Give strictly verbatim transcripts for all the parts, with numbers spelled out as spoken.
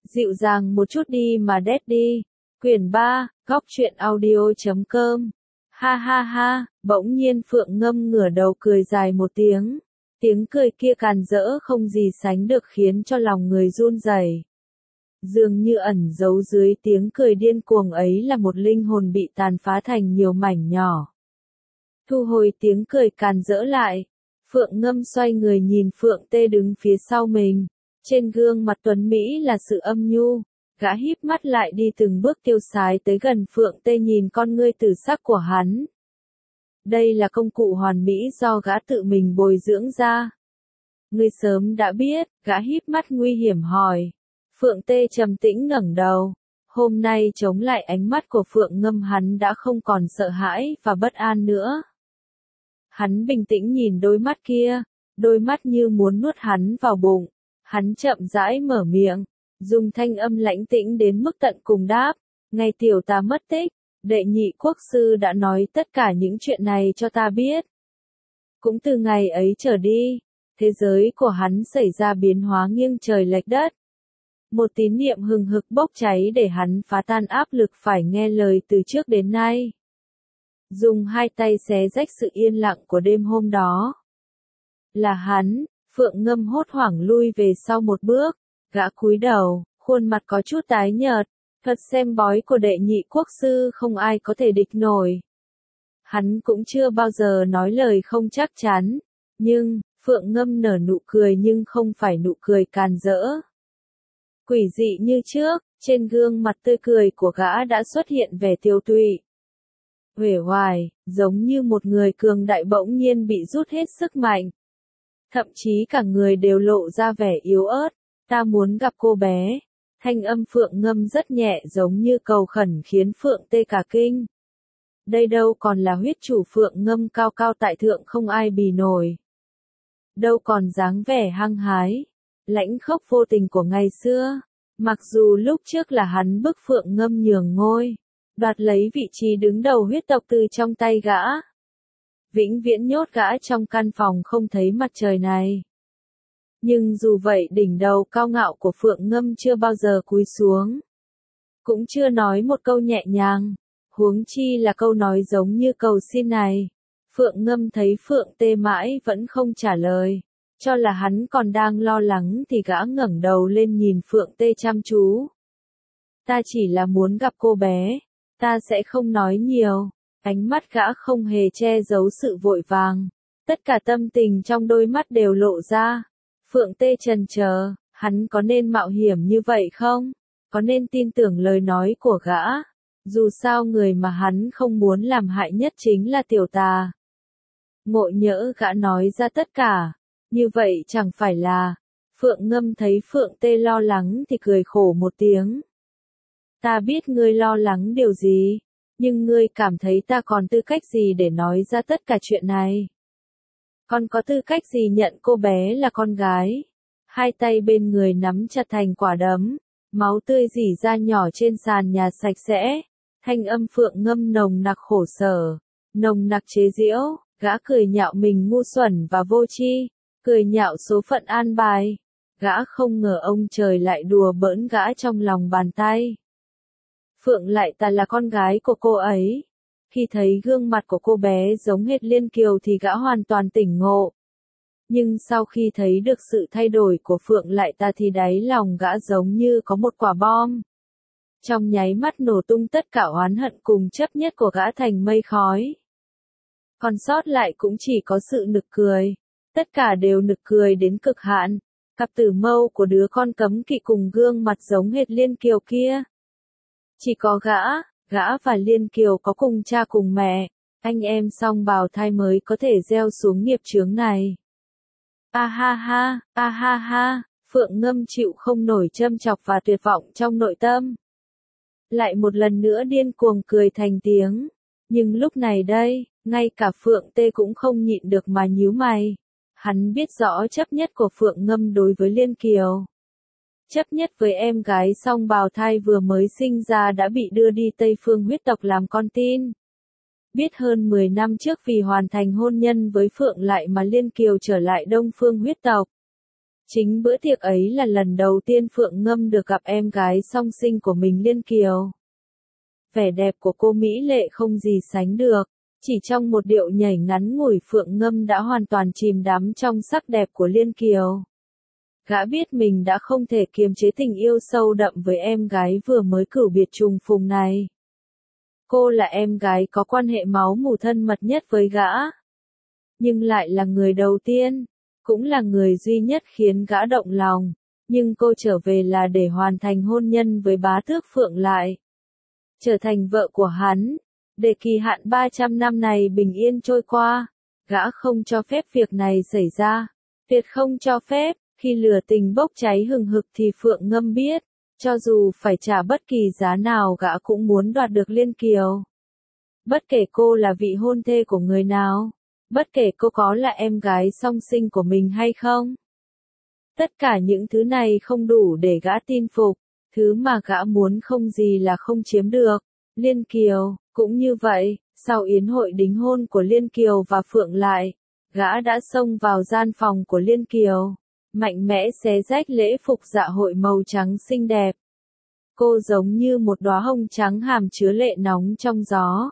Dịu dàng một chút đi mà Daddy. Quyển ba, góc truyện audio chấm com. Ha ha ha, bỗng nhiên Phượng Ngâm ngửa đầu cười dài một tiếng. Tiếng cười kia càn rỡ không gì sánh được khiến cho lòng người run rẩy. Dường như ẩn giấu dưới tiếng cười điên cuồng ấy là một linh hồn bị tàn phá thành nhiều mảnh nhỏ. Thu hồi tiếng cười càn rỡ lại, Phượng Ngâm xoay người nhìn Phượng Tê đứng phía sau mình. Trên gương mặt tuấn Mỹ là sự âm nhu, gã híp mắt lại đi từng bước tiêu sái tới gần Phượng Tê nhìn con ngươi tử sắc của hắn. Đây là công cụ hoàn mỹ do gã tự mình bồi dưỡng ra. Ngươi sớm đã biết, gã híp mắt nguy hiểm hỏi. Phượng Tê trầm tĩnh ngẩng đầu. Hôm nay chống lại ánh mắt của Phượng Ngâm hắn đã không còn sợ hãi và bất an nữa. Hắn bình tĩnh nhìn đôi mắt kia, đôi mắt như muốn nuốt hắn vào bụng. Hắn chậm rãi mở miệng, dùng thanh âm lãnh tĩnh đến mức tận cùng đáp, ngày tiểu ta mất tích, đệ nhị quốc sư đã nói tất cả những chuyện này cho ta biết. Cũng từ ngày ấy trở đi, thế giới của hắn xảy ra biến hóa nghiêng trời lệch đất. Một tín niệm hừng hực bốc cháy để hắn phá tan áp lực phải nghe lời từ trước đến nay. Dùng hai tay xé rách sự yên lặng của đêm hôm đó. Là hắn. Phượng Ngâm hốt hoảng lui về sau một bước, gã cúi đầu, khuôn mặt có chút tái nhợt, thuật xem bói của đệ nhị quốc sư không ai có thể địch nổi. Hắn cũng chưa bao giờ nói lời không chắc chắn, nhưng, Phượng Ngâm nở nụ cười nhưng không phải nụ cười càn rỡ. Quỷ dị như trước, trên gương mặt tươi cười của gã đã xuất hiện vẻ tiêu tụy. Uể oải, giống như một người cường đại bỗng nhiên bị rút hết sức mạnh. Thậm chí cả người đều lộ ra vẻ yếu ớt, ta muốn gặp cô bé. Thanh âm Phượng Ngâm rất nhẹ giống như cầu khẩn khiến Phượng Tê cả kinh. Đây đâu còn là huyết chủ Phượng Ngâm cao cao tại thượng không ai bì nổi. Đâu còn dáng vẻ hăng hái, lãnh khốc vô tình của ngày xưa. Mặc dù lúc trước là hắn bức Phượng Ngâm nhường ngôi, đoạt lấy vị trí đứng đầu huyết tộc từ trong tay gã. Vĩnh viễn nhốt gã trong căn phòng không thấy mặt trời này. Nhưng dù vậy đỉnh đầu cao ngạo của Phượng Ngâm chưa bao giờ cúi xuống. Cũng chưa nói một câu nhẹ nhàng, huống chi là câu nói giống như cầu xin này. Phượng Ngâm thấy Phượng Tê mãi vẫn không trả lời, cho là hắn còn đang lo lắng thì gã ngẩng đầu lên nhìn Phượng Tê chăm chú. Ta chỉ là muốn gặp cô bé, ta sẽ không nói nhiều. Ánh mắt gã không hề che giấu sự vội vàng. Tất cả tâm tình trong đôi mắt đều lộ ra. Phượng Tê chần chờ, hắn có nên mạo hiểm như vậy không? Có nên tin tưởng lời nói của gã? Dù sao người mà hắn không muốn làm hại nhất chính là tiểu tà. Ngộ nhỡ gã nói ra tất cả. Như vậy chẳng phải là. Phượng Ngâm thấy Phượng Tê lo lắng thì cười khổ một tiếng. Ta biết ngươi lo lắng điều gì. Nhưng ngươi cảm thấy ta còn tư cách gì để nói ra tất cả chuyện này? Còn có tư cách gì nhận cô bé là con gái? Hai tay bên người nắm chặt thành quả đấm, máu tươi rỉ ra nhỏ trên sàn nhà sạch sẽ. Thanh âm Phượng Ngâm nồng nặc khổ sở, nồng nặc chế giễu, gã cười nhạo mình ngu xuẩn và vô tri, cười nhạo số phận an bài. Gã không ngờ ông trời lại đùa bỡn gã trong lòng bàn tay. Phượng Lại Tà là con gái của cô ấy. Khi thấy gương mặt của cô bé giống hệt Liên Kiều thì gã hoàn toàn tỉnh ngộ. Nhưng sau khi thấy được sự thay đổi của Phượng Lại Tà thì đáy lòng gã giống như có một quả bom. Trong nháy mắt nổ tung tất cả oán hận cùng chấp nhất của gã thành mây khói. Còn sót lại cũng chỉ có sự nực cười. Tất cả đều nực cười đến cực hạn. Cặp tử mâu của đứa con cấm kỵ cùng gương mặt giống hệt Liên Kiều kia. Chỉ có gã, gã và Liên Kiều có cùng cha cùng mẹ, anh em song bào thai mới có thể gieo xuống nghiệp chướng này. A ha ha, a ha ha, Phượng Ngâm chịu không nổi châm chọc và tuyệt vọng trong nội tâm. Lại một lần nữa điên cuồng cười thành tiếng. Nhưng lúc này đây, ngay cả Phượng Tê cũng không nhịn được mà nhíu mày. Hắn biết rõ chấp nhất của Phượng Ngâm đối với Liên Kiều. Chấp nhất với em gái song bào thai vừa mới sinh ra đã bị đưa đi Tây Phương huyết tộc làm con tin. Biết hơn mười năm trước vì hoàn thành hôn nhân với Phượng Lại mà Liên Kiều trở lại Đông Phương huyết tộc. Chính bữa tiệc ấy là lần đầu tiên Phượng Ngâm được gặp em gái song sinh của mình Liên Kiều. Vẻ đẹp của cô mỹ lệ không gì sánh được, chỉ trong một điệu nhảy ngắn ngủi Phượng Ngâm đã hoàn toàn chìm đắm trong sắc đẹp của Liên Kiều. Gã biết mình đã không thể kiềm chế tình yêu sâu đậm với em gái vừa mới cửu biệt trùng phùng này. Cô là em gái có quan hệ máu mủ thân mật nhất với gã, nhưng lại là người đầu tiên, cũng là người duy nhất khiến gã động lòng, nhưng cô trở về là để hoàn thành hôn nhân với bá tước Phượng Lại, trở thành vợ của hắn, để kỳ hạn ba trăm năm này bình yên trôi qua. Gã không cho phép việc này xảy ra, tuyệt không cho phép. Khi lửa tình bốc cháy hừng hực thì Phượng Ngâm biết, cho dù phải trả bất kỳ giá nào gã cũng muốn đoạt được Liên Kiều. Bất kể cô là vị hôn thê của người nào, bất kể cô có là em gái song sinh của mình hay không. Tất cả những thứ này không đủ để gã tin phục, thứ mà gã muốn không gì là không chiếm được. Liên Kiều, cũng như vậy, sau yến hội đính hôn của Liên Kiều và Phượng Lại, gã đã xông vào gian phòng của Liên Kiều, mạnh mẽ xé rách lễ phục dạ hội màu trắng xinh đẹp. Cô giống như một đóa hồng trắng hàm chứa lệ nóng trong gió.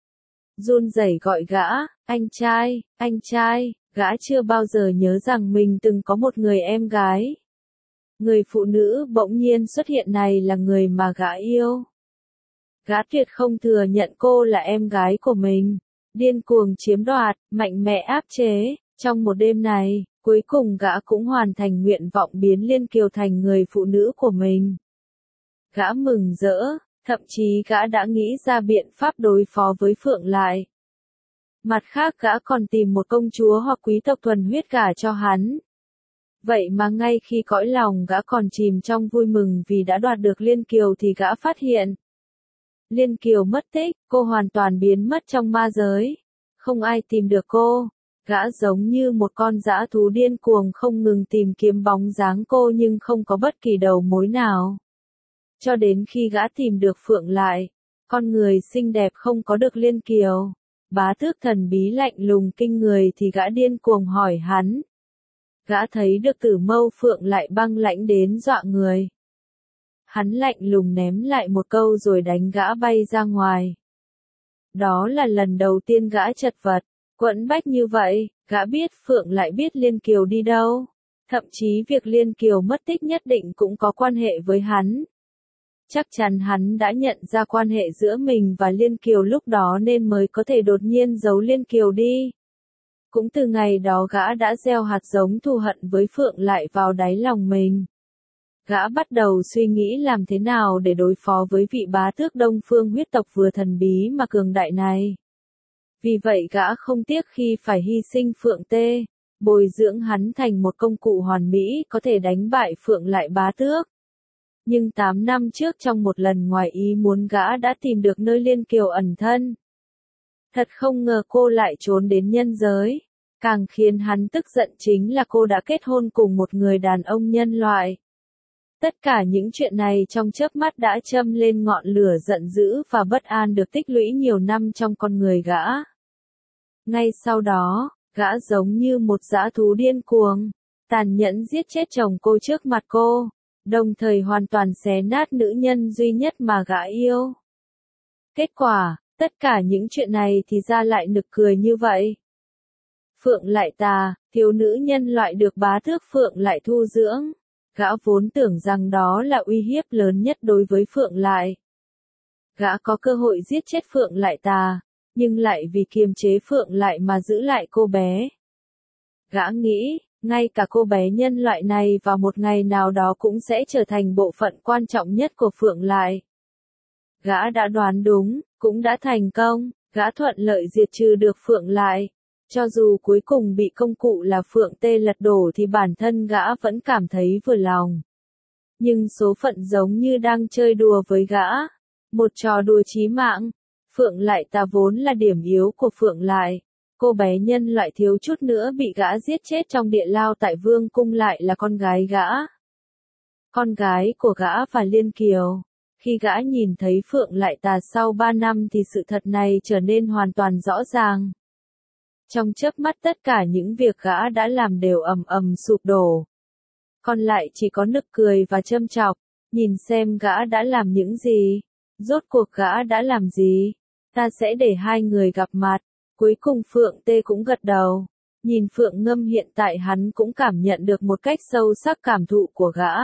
Run rẩy gọi gã, anh trai, anh trai, gã chưa bao giờ nhớ rằng mình từng có một người em gái. Người phụ nữ bỗng nhiên xuất hiện này là người mà gã yêu. Gã tuyệt không thừa nhận cô là em gái của mình. Điên cuồng chiếm đoạt, mạnh mẽ áp chế, trong một đêm này. Cuối cùng gã cũng hoàn thành nguyện vọng biến Liên Kiều thành người phụ nữ của mình. Gã mừng rỡ, thậm chí gã đã nghĩ ra biện pháp đối phó với Phượng Lại. Mặt khác gã còn tìm một công chúa hoặc quý tộc thuần huyết gả cho hắn. Vậy mà ngay khi cõi lòng gã còn chìm trong vui mừng vì đã đoạt được Liên Kiều thì gã phát hiện. Liên Kiều mất tích, cô hoàn toàn biến mất trong ma giới. Không ai tìm được cô. Gã giống như một con dã thú điên cuồng không ngừng tìm kiếm bóng dáng cô nhưng không có bất kỳ đầu mối nào. Cho đến khi gã tìm được Phượng Lại, con người xinh đẹp không có được Liên Kiều, bá tước thần bí lạnh lùng kinh người thì gã điên cuồng hỏi hắn. Gã thấy được Tử Mâu Phượng Lại băng lãnh đến dọa người. Hắn lạnh lùng ném lại một câu rồi đánh gã bay ra ngoài. Đó là lần đầu tiên gã chật vật. Quẫn bách như vậy, gã biết Phượng Lại biết Liên Kiều đi đâu. Thậm chí việc Liên Kiều mất tích nhất định cũng có quan hệ với hắn. Chắc chắn hắn đã nhận ra quan hệ giữa mình và Liên Kiều lúc đó nên mới có thể đột nhiên giấu Liên Kiều đi. Cũng từ ngày đó gã đã gieo hạt giống thù hận với Phượng Lại vào đáy lòng mình. Gã bắt đầu suy nghĩ làm thế nào để đối phó với vị bá tước Đông Phương huyết tộc vừa thần bí mà cường đại này. Vì vậy gã không tiếc khi phải hy sinh Phượng Tê, bồi dưỡng hắn thành một công cụ hoàn mỹ có thể đánh bại Phượng Lại bá tước. Nhưng tám năm trước trong một lần ngoài ý muốn gã đã tìm được nơi Liên Kiều ẩn thân. Thật không ngờ cô lại trốn đến nhân giới. Càng khiến hắn tức giận chính là cô đã kết hôn cùng một người đàn ông nhân loại. Tất cả những chuyện này trong chớp mắt đã châm lên ngọn lửa giận dữ và bất an được tích lũy nhiều năm trong con người gã. Ngay sau đó, gã giống như một dã thú điên cuồng, tàn nhẫn giết chết chồng cô trước mặt cô, đồng thời hoàn toàn xé nát nữ nhân duy nhất mà gã yêu. Kết quả, tất cả những chuyện này thì ra lại nực cười như vậy. Phượng Lại tà, thiếu nữ nhân loại được bá tước Phượng Lại thu dưỡng. Gã vốn tưởng rằng đó là uy hiếp lớn nhất đối với Phượng Lại. Gã có cơ hội giết chết Phượng Lại tà, nhưng lại vì kiềm chế Phượng Lại mà giữ lại cô bé. Gã nghĩ, ngay cả cô bé nhân loại này vào một ngày nào đó cũng sẽ trở thành bộ phận quan trọng nhất của Phượng Lại. Gã đã đoán đúng, cũng đã thành công, gã thuận lợi diệt trừ được Phượng Lại. Cho dù cuối cùng bị công cụ là Phượng Tê lật đổ thì bản thân gã vẫn cảm thấy vừa lòng. Nhưng số phận giống như đang chơi đùa với gã. Một trò đùa chí mạng. Phượng Lại tà vốn là điểm yếu của Phượng Lại. Cô bé nhân loại thiếu chút nữa bị gã giết chết trong địa lao tại Vương Cung lại là con gái gã. Con gái của gã và Liên Kiều. Khi gã nhìn thấy Phượng Lại tà sau ba năm thì sự thật này trở nên hoàn toàn rõ ràng. Trong chớp mắt tất cả những việc gã đã làm đều ầm ầm sụp đổ. còn lại chỉ có nực cười và châm chọc, nhìn xem gã đã làm những gì, rốt cuộc gã đã làm gì, ta sẽ để hai người gặp mặt. Cuối cùng Phượng Tê cũng gật đầu, nhìn Phượng Ngâm hiện tại hắn cũng cảm nhận được một cách sâu sắc cảm thụ của gã.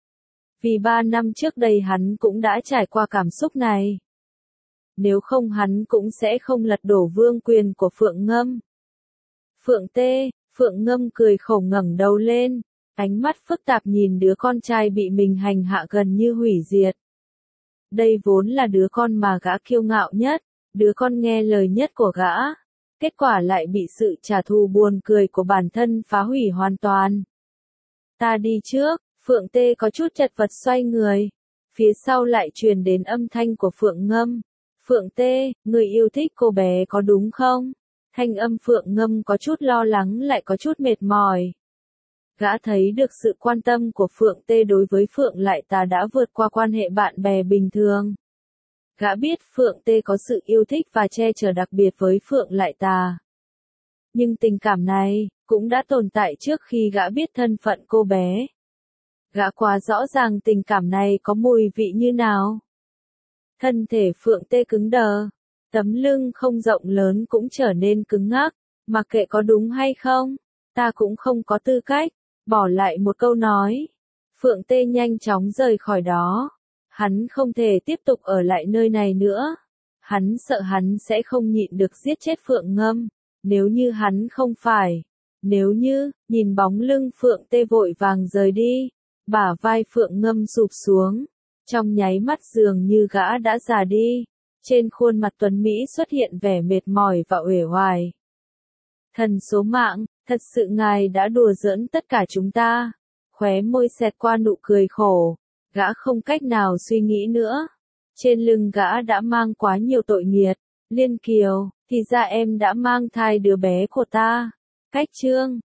Vì ba năm trước đây hắn cũng đã trải qua cảm xúc này. Nếu không hắn cũng sẽ không lật đổ vương quyền của Phượng Ngâm. Phượng Tê, Phượng Ngâm cười khổ ngẩng đầu lên, ánh mắt phức tạp nhìn đứa con trai bị mình hành hạ gần như hủy diệt. Đây vốn là đứa con mà gã kiêu ngạo nhất, đứa con nghe lời nhất của gã. Kết quả lại bị sự trả thù buồn cười của bản thân phá hủy hoàn toàn. Ta đi trước, Phượng Tê có chút chật vật xoay người. Phía sau lại truyền đến âm thanh của Phượng Ngâm. Phượng Tê, người yêu thích cô bé có đúng không? Thanh âm Phượng Ngâm có chút lo lắng lại có chút mệt mỏi. Gã thấy được sự quan tâm của Phượng Tê đối với Phượng Lại Tà đã vượt qua quan hệ bạn bè bình thường. Gã biết Phượng Tê có sự yêu thích và che chở đặc biệt với Phượng Lại Tà. Nhưng tình cảm này, cũng đã tồn tại trước khi gã biết thân phận cô bé. Gã quá rõ ràng tình cảm này có mùi vị như nào. Thân thể Phượng Tê cứng đờ, tấm lưng không rộng lớn cũng trở nên cứng ngắc, mặc kệ có đúng hay không, ta cũng không có tư cách, bỏ lại một câu nói. Phượng Tê nhanh chóng rời khỏi đó. Hắn không thể tiếp tục ở lại nơi này nữa. Hắn sợ hắn sẽ không nhịn được giết chết Phượng Ngâm. Nếu như hắn không phải. Nếu như, nhìn bóng lưng Phượng Tê vội vàng rời đi. Bả vai Phượng Ngâm sụp xuống. Trong nháy mắt dường như gã đã già đi. Trên khuôn mặt tuấn Mỹ xuất hiện vẻ mệt mỏi và uể oải. Thần số mạng, thật sự ngài đã đùa giỡn tất cả chúng ta. Khóe môi xẹt qua nụ cười khổ. Gã không cách nào suy nghĩ nữa. Trên lưng gã đã mang quá nhiều tội nghiệt. Liên Kiều, thì ra em đã mang thai đứa bé của ta. Cách chương